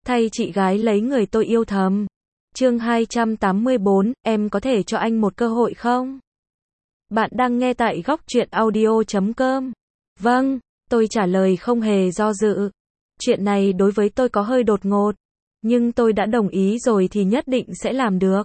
thay chị gái lấy người tôi yêu thầm. Chương 284, em có thể cho anh một cơ hội không? Bạn đang nghe tại góc truyện audio.com. Vâng, tôi trả lời không hề do dự. Chuyện này đối với tôi có hơi đột ngột, nhưng tôi đã đồng ý rồi thì nhất định sẽ làm được.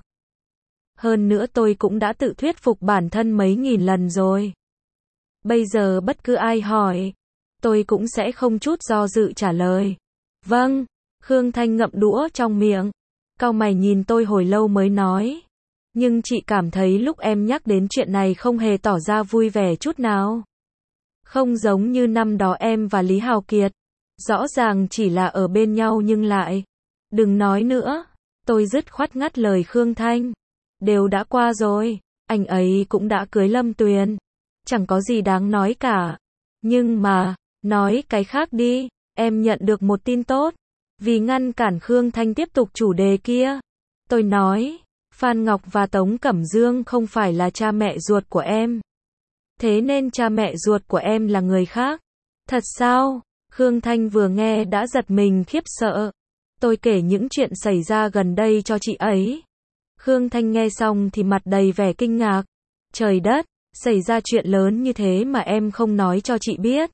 Hơn nữa tôi cũng đã tự thuyết phục bản thân mấy nghìn lần rồi. Bây giờ bất cứ ai hỏi, tôi cũng sẽ không chút do dự trả lời. Vâng, Khương Thanh ngậm đũa trong miệng, cau mày nhìn tôi hồi lâu mới nói. Nhưng chị cảm thấy lúc em nhắc đến chuyện này không hề tỏ ra vui vẻ chút nào. Không giống như năm đó em và Lý Hào Kiệt. Rõ ràng chỉ là ở bên nhau nhưng lại. Đừng nói nữa. Tôi dứt khoát ngắt lời Khương Thanh. Đều đã qua rồi. Anh ấy cũng đã cưới Lâm Tuyền. Chẳng có gì đáng nói cả. Nhưng mà, nói cái khác đi. Em nhận được một tin tốt. Vì ngăn cản Khương Thanh tiếp tục chủ đề kia. Tôi nói, Phan Ngọc và Tống Cẩm Dương không phải là cha mẹ ruột của em. Thế nên cha mẹ ruột của em là người khác. Thật sao? Khương Thanh vừa nghe đã giật mình khiếp sợ. Tôi kể những chuyện xảy ra gần đây cho chị ấy. Khương Thanh nghe xong thì mặt đầy vẻ kinh ngạc. Trời đất, xảy ra chuyện lớn như thế mà em không nói cho chị biết.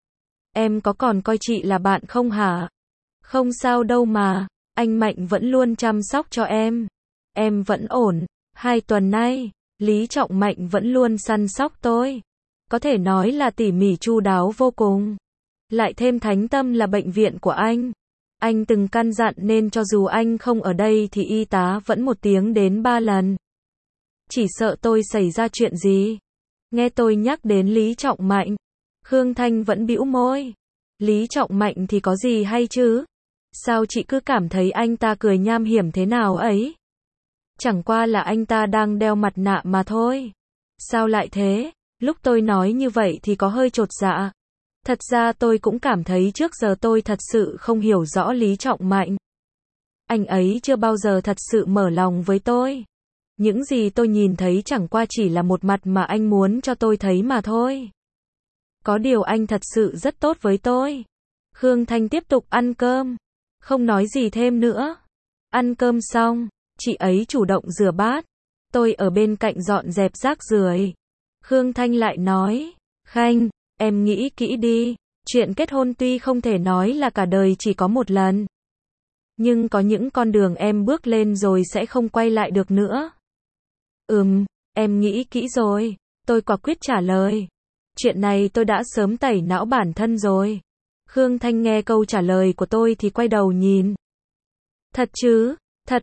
Em có còn coi chị là bạn không hả? Không sao đâu mà, anh Mạnh vẫn luôn chăm sóc cho em. Em vẫn ổn. 2 tuần nay, Lý Trọng Mạnh vẫn luôn săn sóc tôi. Có thể nói là tỉ mỉ chu đáo vô cùng. Lại thêm Thánh Tâm là bệnh viện của anh. Anh từng căn dặn nên cho dù anh không ở đây thì y tá vẫn 1 tiếng đến 3 lần. Chỉ sợ tôi xảy ra chuyện gì. Nghe tôi nhắc đến Lý Trọng Mạnh, Khương Thanh vẫn bĩu môi. Lý Trọng Mạnh thì có gì hay chứ? Sao chị cứ cảm thấy anh ta cười nham hiểm thế nào ấy? Chẳng qua là anh ta đang đeo mặt nạ mà thôi. Sao lại thế? Lúc tôi nói như vậy thì có hơi chột dạ. Thật ra tôi cũng cảm thấy trước giờ tôi thật sự không hiểu rõ Lý Trọng Mạnh. Anh ấy chưa bao giờ thật sự mở lòng với tôi. Những gì tôi nhìn thấy chẳng qua chỉ là một mặt mà anh muốn cho tôi thấy mà thôi. Có điều anh thật sự rất tốt với tôi. Khương Thanh tiếp tục ăn cơm. Không nói gì thêm nữa. Ăn cơm xong, chị ấy chủ động rửa bát. Tôi ở bên cạnh dọn dẹp rác rưởi. Khương Thanh lại nói, Khanh, em nghĩ kỹ đi. Chuyện kết hôn tuy không thể nói là cả đời chỉ có một lần. Nhưng có những con đường em bước lên rồi sẽ không quay lại được nữa. Em nghĩ kỹ rồi. Tôi quả quyết trả lời. Chuyện này tôi đã sớm tẩy não bản thân rồi. Khương Thanh nghe câu trả lời của tôi thì quay đầu nhìn. Thật chứ? Thật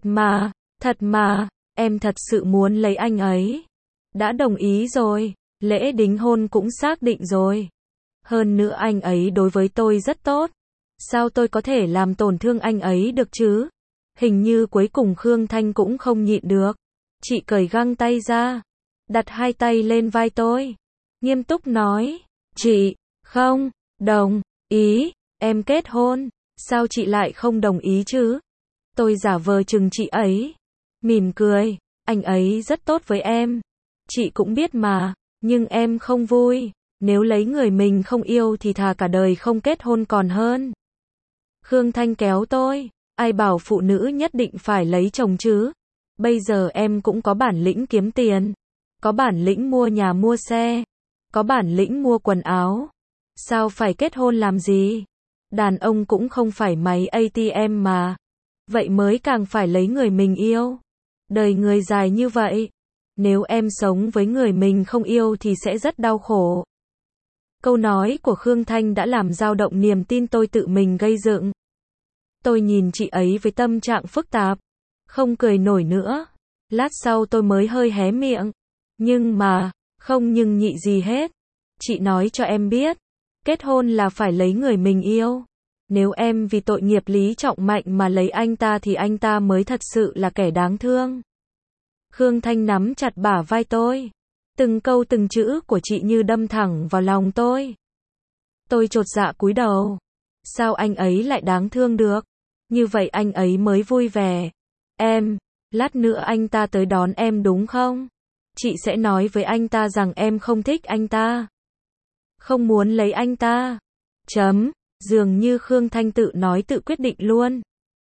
mà, em thật sự muốn lấy anh ấy. Đã đồng ý rồi, lễ đính hôn cũng xác định rồi. Hơn nữa anh ấy đối với tôi rất tốt. Sao tôi có thể làm tổn thương anh ấy được chứ? Hình như cuối cùng Khương Thanh cũng không nhịn được. Chị cởi găng tay ra, đặt 2 tay lên vai tôi. Nghiêm túc nói, chị, không, đồng ý, em kết hôn. Sao chị lại không đồng ý chứ? Tôi giả vờ chừng chị ấy. Mỉm cười, anh ấy rất tốt với em. Chị cũng biết mà, nhưng em không vui. Nếu lấy người mình không yêu thì thà cả đời không kết hôn còn hơn. Khương Thanh kéo tôi. Ai bảo phụ nữ nhất định phải lấy chồng chứ? Bây giờ em cũng có bản lĩnh kiếm tiền. Có bản lĩnh mua nhà mua xe. Có bản lĩnh mua quần áo. Sao phải kết hôn làm gì? Đàn ông cũng không phải máy ATM mà. Vậy mới càng phải lấy người mình yêu. Đời người dài như vậy. Nếu em sống với người mình không yêu thì sẽ rất đau khổ. Câu nói của Khương Thanh đã làm dao động niềm tin tôi tự mình gây dựng. Tôi nhìn chị ấy với tâm trạng phức tạp. Không cười nổi nữa. Lát sau tôi mới hơi hé miệng. Nhưng mà, không nhưng nhị gì hết. Chị nói cho em biết. Kết hôn là phải lấy người mình yêu. Nếu em vì tội nghiệp Lý Trọng Mạnh mà lấy anh ta thì anh ta mới thật sự là kẻ đáng thương. Khương Thanh nắm chặt bả vai tôi. Từng câu từng chữ của chị như đâm thẳng vào lòng tôi. Tôi chột dạ cúi đầu. Sao anh ấy lại đáng thương được? Như vậy anh ấy mới vui vẻ. Em, lát nữa anh ta tới đón em đúng không? Chị sẽ nói với anh ta rằng em không thích anh ta. Không muốn lấy anh ta. Dường như Khương Thanh tự nói tự quyết định luôn.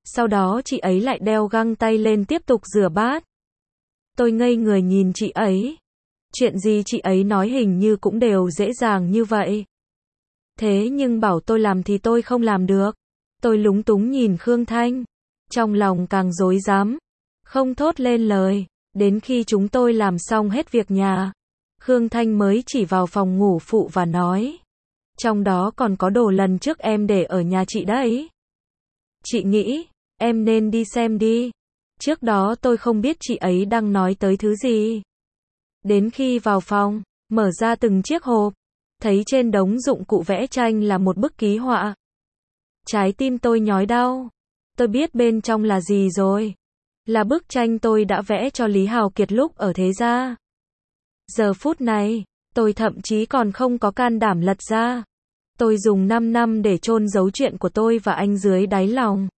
Sau đó chị ấy lại đeo găng tay lên tiếp tục rửa bát. Tôi ngây người nhìn chị ấy. Chuyện gì chị ấy nói hình như cũng đều dễ dàng như vậy. Thế nhưng bảo tôi làm thì tôi không làm được. Tôi lúng túng nhìn Khương Thanh. Trong lòng càng rối rắm. Không thốt lên lời. Đến khi chúng tôi làm xong hết việc nhà, Khương Thanh mới chỉ vào phòng ngủ phụ và nói. Trong đó còn có đồ lần trước em để ở nhà chị đấy. Chị nghĩ, em nên đi xem đi. Trước đó tôi không biết chị ấy đang nói tới thứ gì. Đến khi vào phòng, mở ra từng chiếc hộp, thấy trên đống dụng cụ vẽ tranh là một bức ký họa. Trái tim tôi nhói đau. Tôi biết bên trong là gì rồi. Là bức tranh tôi đã vẽ cho Lý Hào Kiệt lúc ở Thế Gia. Giờ phút này, tôi thậm chí còn không có can đảm lật ra. Tôi dùng 5 năm để chôn giấu chuyện của tôi và anh dưới đáy lòng.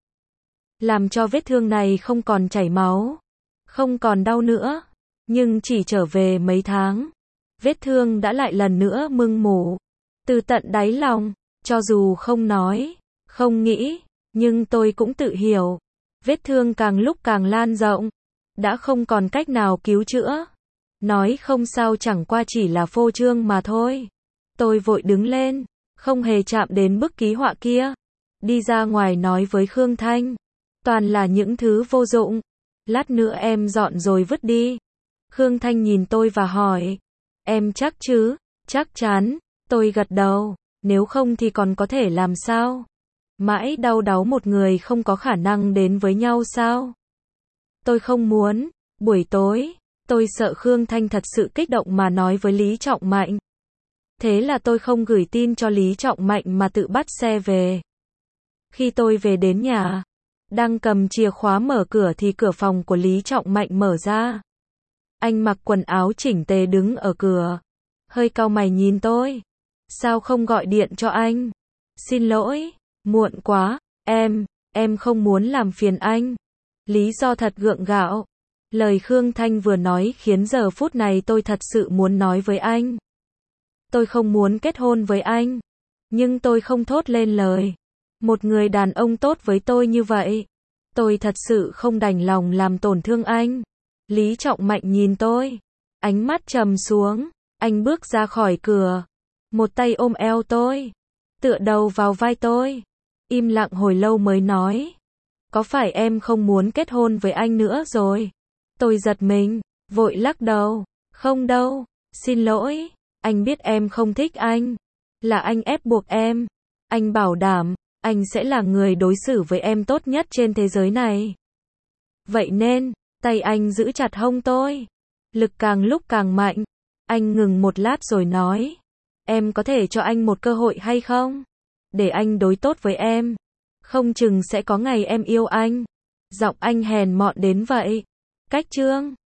Làm cho vết thương này không còn chảy máu, không còn đau nữa. Nhưng chỉ trở về mấy tháng, vết thương đã lại lần nữa mưng mủ. Từ tận đáy lòng, cho dù không nói, không nghĩ, nhưng tôi cũng tự hiểu. Vết thương càng lúc càng lan rộng, đã không còn cách nào cứu chữa. Nói không sao chẳng qua chỉ là phô trương mà thôi. Tôi vội đứng lên, không hề chạm đến bức ký họa kia. Đi ra ngoài nói với Khương Thanh. Toàn là những thứ vô dụng. Lát nữa em dọn rồi vứt đi. Khương Thanh nhìn tôi và hỏi. Em chắc chứ? Chắc chắn. Tôi gật đầu. Nếu không thì còn có thể làm sao? Mãi đau đáu một người không có khả năng đến với nhau sao? Tôi không muốn. Buổi tối, tôi sợ Khương Thanh thật sự kích động mà nói với Lý Trọng Mạnh. Thế là tôi không gửi tin cho Lý Trọng Mạnh mà tự bắt xe về. Khi tôi về đến nhà, đang cầm chìa khóa mở cửa thì cửa phòng của Lý Trọng Mạnh mở ra. Anh mặc quần áo chỉnh tề đứng ở cửa. Hơi cau mày nhìn tôi. Sao không gọi điện cho anh? Xin lỗi, muộn quá, em không muốn làm phiền anh. Lý do thật gượng gạo. Lời Khương Thanh vừa nói khiến giờ phút này tôi thật sự muốn nói với anh. Tôi không muốn kết hôn với anh. Nhưng tôi không thốt lên lời. Một người đàn ông tốt với tôi như vậy. Tôi thật sự không đành lòng làm tổn thương anh. Lý Trọng Mạnh nhìn tôi. Ánh mắt trầm xuống. Anh bước ra khỏi cửa. Một tay ôm eo tôi. Tựa đầu vào vai tôi. Im lặng hồi lâu mới nói. Có phải em không muốn kết hôn với anh nữa rồi? Tôi giật mình. Vội lắc đầu. Không đâu. Xin lỗi. Anh biết em không thích anh. Là anh ép buộc em. Anh bảo đảm. Anh sẽ là người đối xử với em tốt nhất trên thế giới này. Vậy nên, tay anh giữ chặt hông tôi. Lực càng lúc càng mạnh. Anh ngừng một lát rồi nói. Em có thể cho anh một cơ hội hay không? Để anh đối tốt với em. Không chừng sẽ có ngày em yêu anh. Giọng anh hèn mọn đến vậy. Cách chương